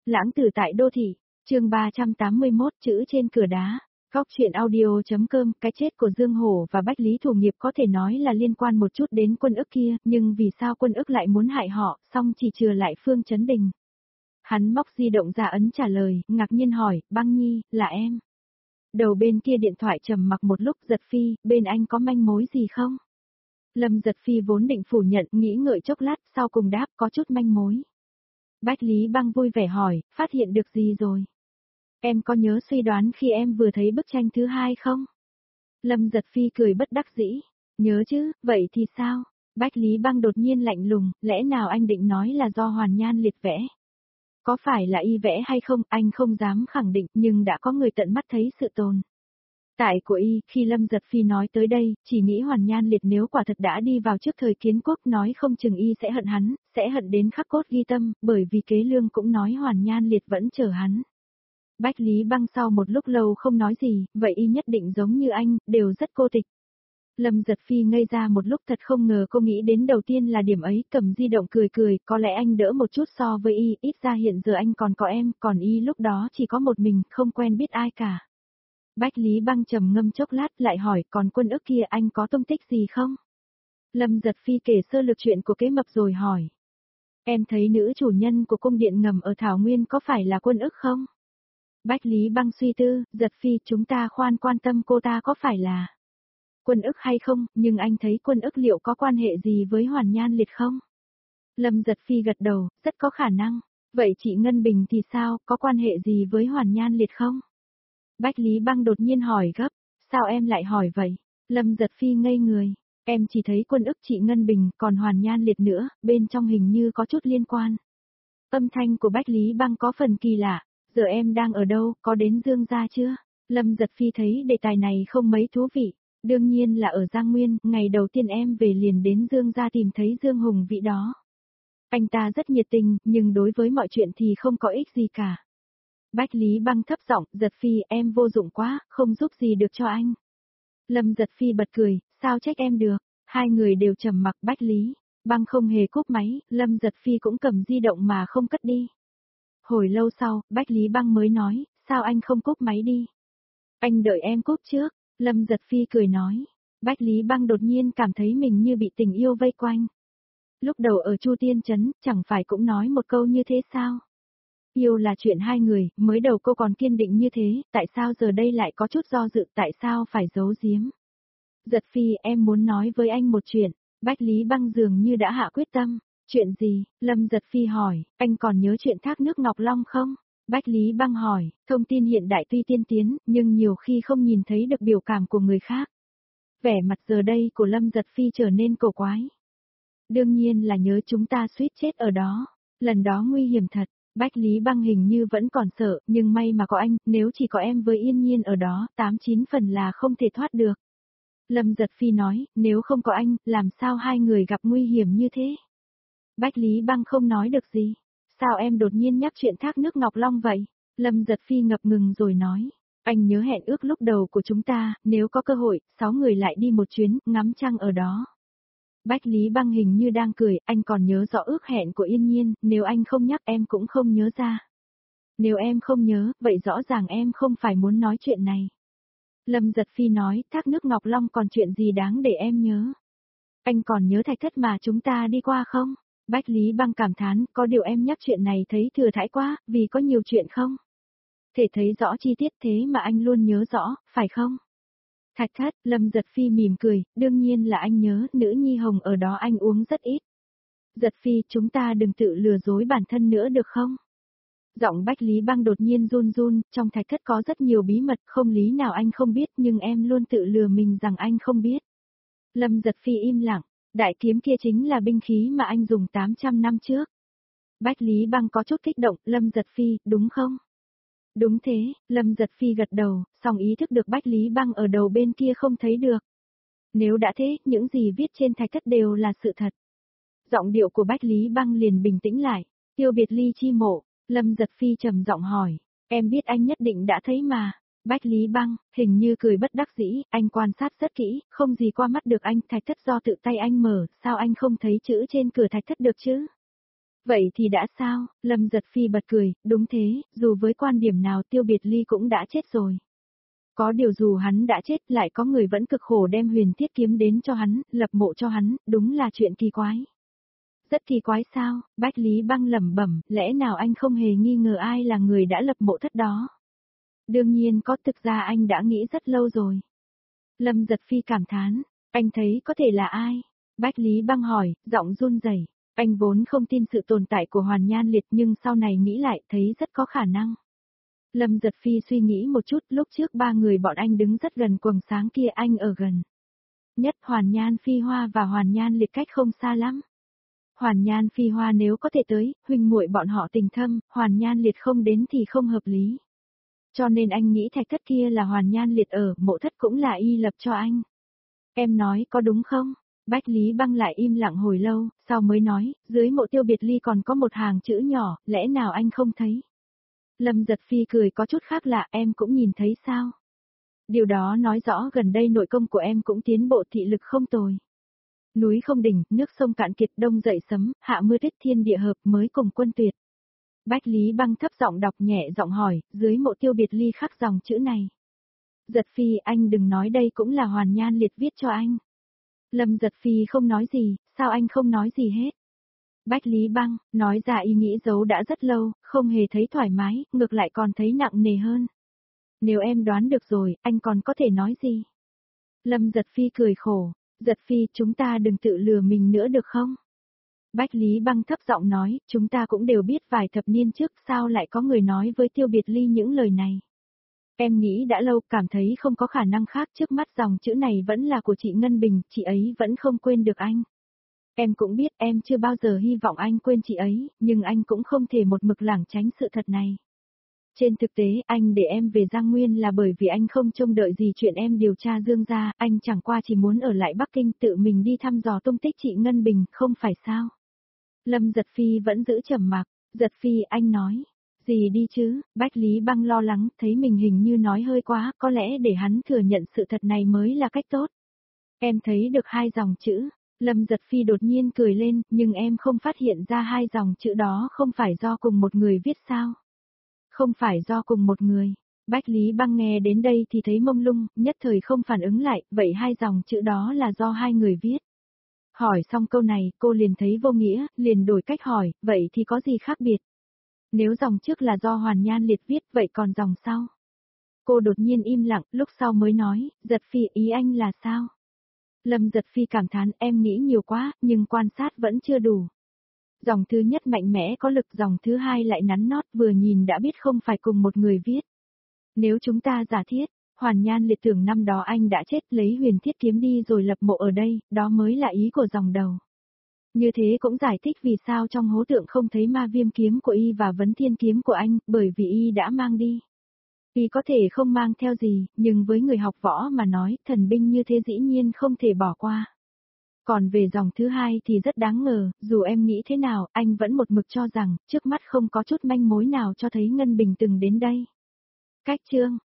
Lãng tử tại đô thị, chương 381 chữ trên cửa đá. Góc truyện audio.com. Cái chết của Dương Hổ và Bách Lý Thủ Nghiệp có thể nói là liên quan một chút đến Quân Ức kia, nhưng vì sao Quân Ức lại muốn hại họ, song chỉ trừ lại Phương Chấn Đình. Hắn móc di động ra ấn trả lời, ngạc nhiên hỏi, Băng Nhi, là em. Đầu bên kia điện thoại trầm mặc một lúc. Giật Phi, bên anh có manh mối gì không? Lâm Giật Phi vốn định phủ nhận, nghĩ ngợi chốc lát, sau cùng đáp, có chút manh mối. Bách Lý Băng vui vẻ hỏi, phát hiện được gì rồi? Em có nhớ suy đoán khi em vừa thấy bức tranh thứ hai không? Lâm Giật Phi cười bất đắc dĩ. Nhớ chứ, vậy thì sao? Bách Lý Băng đột nhiên lạnh lùng, lẽ nào anh định nói là do Hoàn Nhan Liệt vẽ? Có phải là y vẽ hay không, anh không dám khẳng định, nhưng đã có người tận mắt thấy sự tồn tại của y. Khi Lâm Giật Phi nói tới đây, chỉ nghĩ Hoàn Nhan Liệt nếu quả thật đã đi vào trước thời Kiến Quốc, nói không chừng y sẽ hận hắn, sẽ hận đến khắc cốt ghi tâm, bởi vì Kế Lương cũng nói Hoàn Nhan Liệt vẫn chờ hắn. Bách Lý Băng sau một lúc lâu không nói gì, vậy y nhất định giống như anh, đều rất cô tịch. Lâm Giật Phi ngây ra một lúc, thật không ngờ cô nghĩ đến đầu tiên là điểm ấy, cầm di động cười cười, có lẽ anh đỡ một chút so với y, ít ra hiện giờ anh còn có em, còn y lúc đó chỉ có một mình, không quen biết ai cả. Bách Lý Băng trầm ngâm chốc lát, lại hỏi, còn Quân Ức kia anh có tung tích gì không? Lâm Giật Phi kể sơ lược chuyện của Kế Mập rồi hỏi. Em thấy nữ chủ nhân của cung điện ngầm ở Thảo Nguyên có phải là Quân Ức không? Bách Lý Băng suy tư, Giật Phi, chúng ta khoan quan tâm cô ta có phải là Quân Ức hay không, nhưng anh thấy Quân Ức liệu có quan hệ gì với Hoàn Nhan Liệt không? Lâm Giật Phi gật đầu, rất có khả năng. Vậy chị Ngân Bình thì sao, có quan hệ gì với Hoàn Nhan Liệt không? Bách Lý Băng đột nhiên hỏi gấp, sao em lại hỏi vậy? Lâm Giật Phi ngây người, em chỉ thấy Quân Ức, chị Ngân Bình, còn Hoàn Nhan Liệt nữa, bên trong hình như có chút liên quan. Âm thanh của Bách Lý Băng có phần kỳ lạ, giờ em đang ở đâu, có đến Dương gia chưa? Lâm Giật Phi thấy đề tài này không mấy thú vị, đương nhiên là ở Giang Nguyên, ngày đầu tiên em về liền đến Dương gia tìm thấy Dương Hùng Vĩ đó. Anh ta rất nhiệt tình, nhưng đối với mọi chuyện thì không có ích gì cả. Bách Lý Băng thấp giọng, Giật Phi, em vô dụng quá, không giúp gì được cho anh. Lâm Giật Phi bật cười, sao trách em được? Hai người đều trầm mặc. Bách Lý Băng không hề cúp máy, Lâm Giật Phi cũng cầm di động mà không cất đi. Hồi lâu sau, Bách Lý Băng mới nói, sao anh không cúp máy đi? Anh đợi em cúp trước. Lâm Giật Phi cười nói. Bách Lý Băng đột nhiên cảm thấy mình như bị tình yêu vây quanh. Lúc đầu ở Chu Tiên Trấn, chẳng phải cũng nói một câu như thế sao? Yêu là chuyện hai người, mới đầu cô còn kiên định như thế, tại sao giờ đây lại có chút do dự, tại sao phải giấu giếm? Giật Phi, em muốn nói với anh một chuyện. Bách Lý Băng dường như đã hạ quyết tâm. Chuyện gì? Lâm Giật Phi hỏi, anh còn nhớ chuyện thác nước Ngọc Long không? Bách Lý Băng hỏi, thông tin hiện đại tuy tiên tiến, nhưng nhiều khi không nhìn thấy được biểu cảm của người khác. Vẻ mặt giờ đây của Lâm Giật Phi trở nên cổ quái. Đương nhiên là nhớ, chúng ta suýt chết ở đó. Lần đó nguy hiểm thật. Bách Lý Băng hình như vẫn còn sợ, nhưng may mà có anh, nếu chỉ có em với Yên Nhiên ở đó, 8-9 phần là không thể thoát được. Lâm Giật Phi nói, nếu không có anh, làm sao hai người gặp nguy hiểm như thế? Bách Lý Băng không nói được gì. Sao em đột nhiên nhắc chuyện thác nước Ngọc Long vậy? Lâm Giật Phi ngập ngừng rồi nói, anh nhớ hẹn ước lúc đầu của chúng ta, nếu có cơ hội, 6 người lại đi một chuyến, ngắm trăng ở đó. Bách Lý Băng hình như đang cười, anh còn nhớ rõ ước hẹn của Yên Nhiên, nếu anh không nhắc em cũng không nhớ ra. Nếu em không nhớ, vậy rõ ràng em không phải muốn nói chuyện này. Lâm Giật Phi nói, thác nước Ngọc Long còn chuyện gì đáng để em nhớ. Anh còn nhớ thạch thất mà chúng ta đi qua không? Bách Lý Băng cảm thán, có điều em nhắc chuyện này thấy thừa thãi quá, vì có nhiều chuyện không? Thể thấy rõ chi tiết thế mà anh luôn nhớ rõ, phải không? Thạch thất, Lâm Giật Phi mỉm cười, đương nhiên là anh nhớ, nữ nhi hồng ở đó anh uống rất ít. Giật Phi, chúng ta đừng tự lừa dối bản thân nữa được không? Giọng Bách Lý Băng đột nhiên run run, trong thạch thất có rất nhiều bí mật, không lý nào anh không biết, nhưng em luôn tự lừa mình rằng anh không biết. Lâm Giật Phi im lặng, đại kiếm kia chính là binh khí mà anh dùng 800 năm trước. Bách Lý Băng có chút kích động, Lâm Giật Phi, đúng không? Đúng thế, Lâm Giật Phi gật đầu, song ý thức được Bách Lý Băng ở đầu bên kia không thấy được. Nếu đã thế, những gì viết trên thạch thất đều là sự thật. Giọng điệu của Bách Lý Băng liền bình tĩnh lại, Tiêu Biệt Ly chi mộ, Lâm Giật Phi trầm giọng hỏi, em biết anh nhất định đã thấy mà. Bách Lý Băng, hình như cười bất đắc dĩ, anh quan sát rất kỹ, không gì qua mắt được anh, thạch thất do tự tay anh mở, sao anh không thấy chữ trên cửa thạch thất được chứ? Vậy thì đã sao? Lâm Giật Phi bật cười, đúng thế, dù với quan điểm nào Tiêu Biệt Ly cũng đã chết rồi. Có điều dù hắn đã chết lại có người vẫn cực khổ đem huyền thiết kiếm đến cho hắn, lập mộ cho hắn, đúng là chuyện kỳ quái. Rất kỳ quái sao? Bách Lý Băng lẩm bẩm, lẽ nào anh không hề nghi ngờ ai là người đã lập mộ thất đó? Đương nhiên có, thực ra anh đã nghĩ rất lâu rồi. Lâm Giật Phi cảm thán, anh thấy có thể là ai? Bách Lý Băng hỏi, giọng run rẩy. Anh vốn không tin sự tồn tại của Hoàn Nhan Liệt nhưng sau này nghĩ lại thấy rất có khả năng. Lâm Giật Phi suy nghĩ một chút, lúc trước ba người bọn anh đứng rất gần quầng sáng kia, anh ở gần nhất Hoàn Nhan Phi Hoa và Hoàn Nhan Liệt cách không xa lắm. Hoàn Nhan Phi Hoa nếu có thể tới, huynh muội bọn họ tình thâm, Hoàn Nhan Liệt không đến thì không hợp lý. Cho nên anh nghĩ thạch thất kia là Hoàn Nhan Liệt ở, mộ thất cũng là y lập cho anh. Em nói có đúng không? Bách Lý Băng lại im lặng hồi lâu, sau mới nói, dưới mộ Tiêu Biệt Ly còn có một hàng chữ nhỏ, lẽ nào anh không thấy? Lâm Giật Phi cười có chút khác lạ, em cũng nhìn thấy sao? Điều đó nói rõ gần đây nội công của em cũng tiến bộ, thị lực không tồi. Núi không đỉnh, nước sông cạn kiệt, đông dậy sấm, hạ mưa tuyết, thiên địa hợp, mới cùng quân tuyệt. Bách Lý Băng thấp giọng đọc, nhẹ giọng hỏi, dưới mộ Tiêu Biệt Ly khắc dòng chữ này. Giật Phi, anh đừng nói đây cũng là Hoàn Nhan Liệt viết cho anh. Lâm Giật Phi không nói gì, sao anh không nói gì hết? Bách Lý Băng, nói ra ý nghĩ giấu đã rất lâu, không hề thấy thoải mái, ngược lại còn thấy nặng nề hơn. Nếu em đoán được rồi, anh còn có thể nói gì? Lâm Giật Phi cười khổ, Giật Phi, chúng ta đừng tự lừa mình nữa được không? Bách Lý Băng thấp giọng nói, chúng ta cũng đều biết vài thập niên trước sao lại có người nói với Tiêu Biệt Ly những lời này. Em nghĩ đã lâu, cảm thấy không có khả năng khác, trước mắt dòng chữ này vẫn là của chị Ngân Bình, chị ấy vẫn không quên được anh. Em cũng biết em chưa bao giờ hy vọng anh quên chị ấy, nhưng anh cũng không thể một mực lảng tránh sự thật này. Trên thực tế, anh để em về Giang Nguyên là bởi vì anh không trông đợi gì chuyện em điều tra Dương gia, anh chẳng qua chỉ muốn ở lại Bắc Kinh tự mình đi thăm dò tung tích chị Ngân Bình, không phải sao? Lâm Giật Phi vẫn giữ trầm mặc, Giật Phi, anh nói. Gì đi chứ, Bách Lý Băng lo lắng, thấy mình hình như nói hơi quá, có lẽ để hắn thừa nhận sự thật này mới là cách tốt. Em thấy được hai dòng chữ, Lâm Giật Phi đột nhiên cười lên, nhưng em không phát hiện ra hai dòng chữ đó không phải do cùng một người viết sao? Không phải do cùng một người. Bách Lý Băng nghe đến đây thì thấy mông lung, nhất thời không phản ứng lại, vậy hai dòng chữ đó là do hai người viết. Hỏi xong câu này, cô liền thấy vô nghĩa, liền đổi cách hỏi, vậy thì có gì khác biệt? Nếu dòng trước là do Hoàn Nhan Liệt viết, vậy còn dòng sau? Cô đột nhiên im lặng, lúc sau mới nói, Giật Phi, ý anh là sao? Lâm Giật Phi cảm thán, em nghĩ nhiều quá, nhưng quan sát vẫn chưa đủ. Dòng thứ nhất mạnh mẽ có lực, dòng thứ hai lại nắn nót, vừa nhìn đã biết không phải cùng một người viết. Nếu chúng ta giả thiết, Hoàn Nhan Liệt tưởng năm đó anh đã chết, lấy huyền thiết kiếm đi rồi lập mộ ở đây, đó mới là ý của dòng đầu. Như thế cũng giải thích vì sao trong hố tượng không thấy ma viêm kiếm của y và vấn thiên kiếm của anh, bởi vì y đã mang đi. Y có thể không mang theo gì, nhưng với người học võ mà nói, thần binh như thế dĩ nhiên không thể bỏ qua. Còn về dòng thứ hai thì rất đáng ngờ, dù em nghĩ thế nào, anh vẫn một mực cho rằng, trước mắt không có chút manh mối nào cho thấy Ngân Bình từng đến đây. Cách chương